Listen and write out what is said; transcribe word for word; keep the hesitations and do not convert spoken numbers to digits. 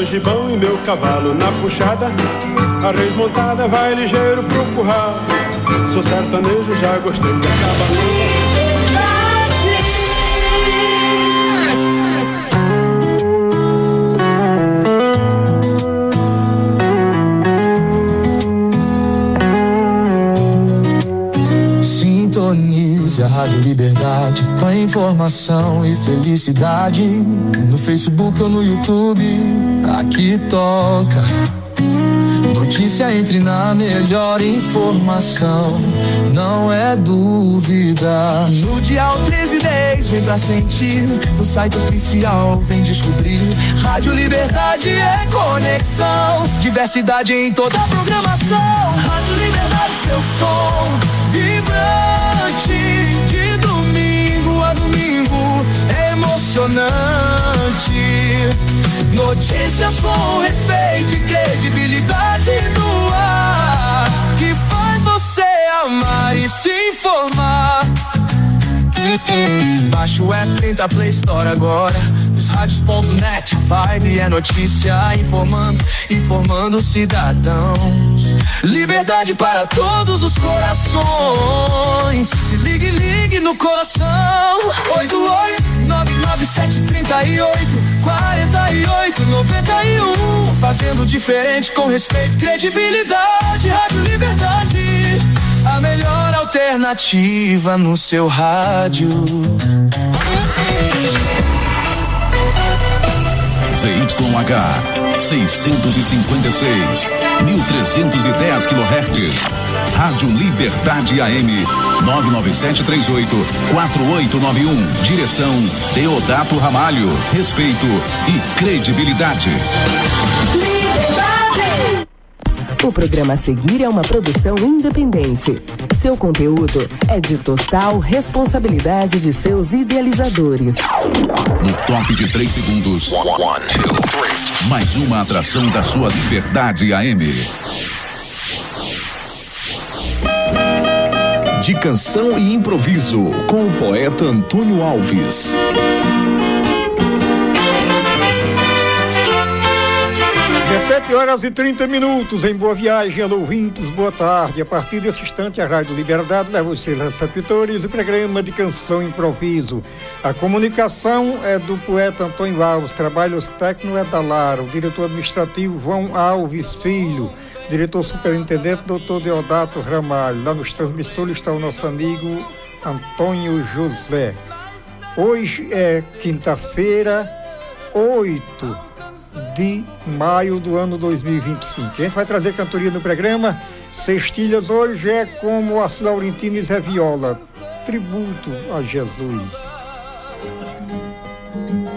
sou gibão e meu cavalo na puxada, a reis montada vai ligeiro pro curral. Sou sertanejo, já gostei da cavalona. Sintonize a Rádio Liberdade com a informação e felicidade. No Facebook ou no YouTube, aqui toca. Notícia, entre na melhor informação, não é dúvida. No Dial treze dez, vem pra sentir. No site oficial, vem descobrir. Rádio Liberdade é conexão, diversidade em toda a programação. Rádio Liberdade, seu som vibrante, de domingo a domingo, emocionante. Notícias com respeito e credibilidade no ar, que faz você amar e se informar. Baixa o app, tenta Play Store agora. Nos rádios ponto net, a vibe é notícia, informando, informando cidadãos. Liberdade para todos os corações. Se ligue, ligue no coração. Oito oito nove nove sete trinta e oito quarenta e oito noventa e um. Fazendo diferente com respeito e credibilidade. Rádio Liberdade, a melhor alternativa no seu rádio. Z Y H seiscentos e cinquenta e seis, mil trezentos e dez quilohertz. Rádio Liberdade A M nove nove sete três oito quatro oito nove um. Direção Deodato Ramalho. Respeito e credibilidade. O programa a seguir é uma produção independente. Seu conteúdo é de total responsabilidade de seus idealizadores. No top de três segundos. One, two, three. Mais uma atração da sua Liberdade A M. De canção e improviso, com o poeta Antônio Alves. dezessete horas e trinta minutos, em Boa Viagem, alô ouvintes, boa tarde. A partir desse instante, a Rádio Liberdade leva os seus receptores o programa de canção e improviso. A comunicação é do poeta Antônio Alves, trabalhos técnicos é da Lara, o diretor administrativo João Alves Filho, diretor superintendente doutor Deodato Ramalho. Lá nos transmissores está o nosso amigo Antônio José. Hoje é quinta-feira, oito de maio do ano dois mil e vinte e cinco. A gente vai trazer cantoria no programa. Cestilhas hoje é como as Laurentinas e Zé Viola, tributo a Jesus.